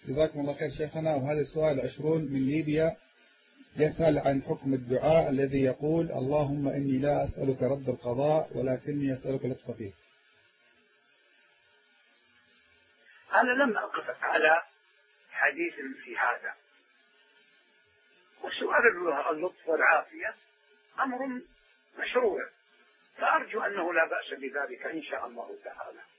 جزاكم الله خير شيخنا. وهذا السؤال 20 من ليبيا، يسأل عن حكم الدعاء الذي يقول اللهم إني لا أسألك رد القضاء ولكني أسألك لطف فيه. أنا لم أقف على حديث في هذا، وسؤال اللطف والعافية أمر مشروع، فأرجو أنه لا بأس بذلك إن شاء الله تعالى.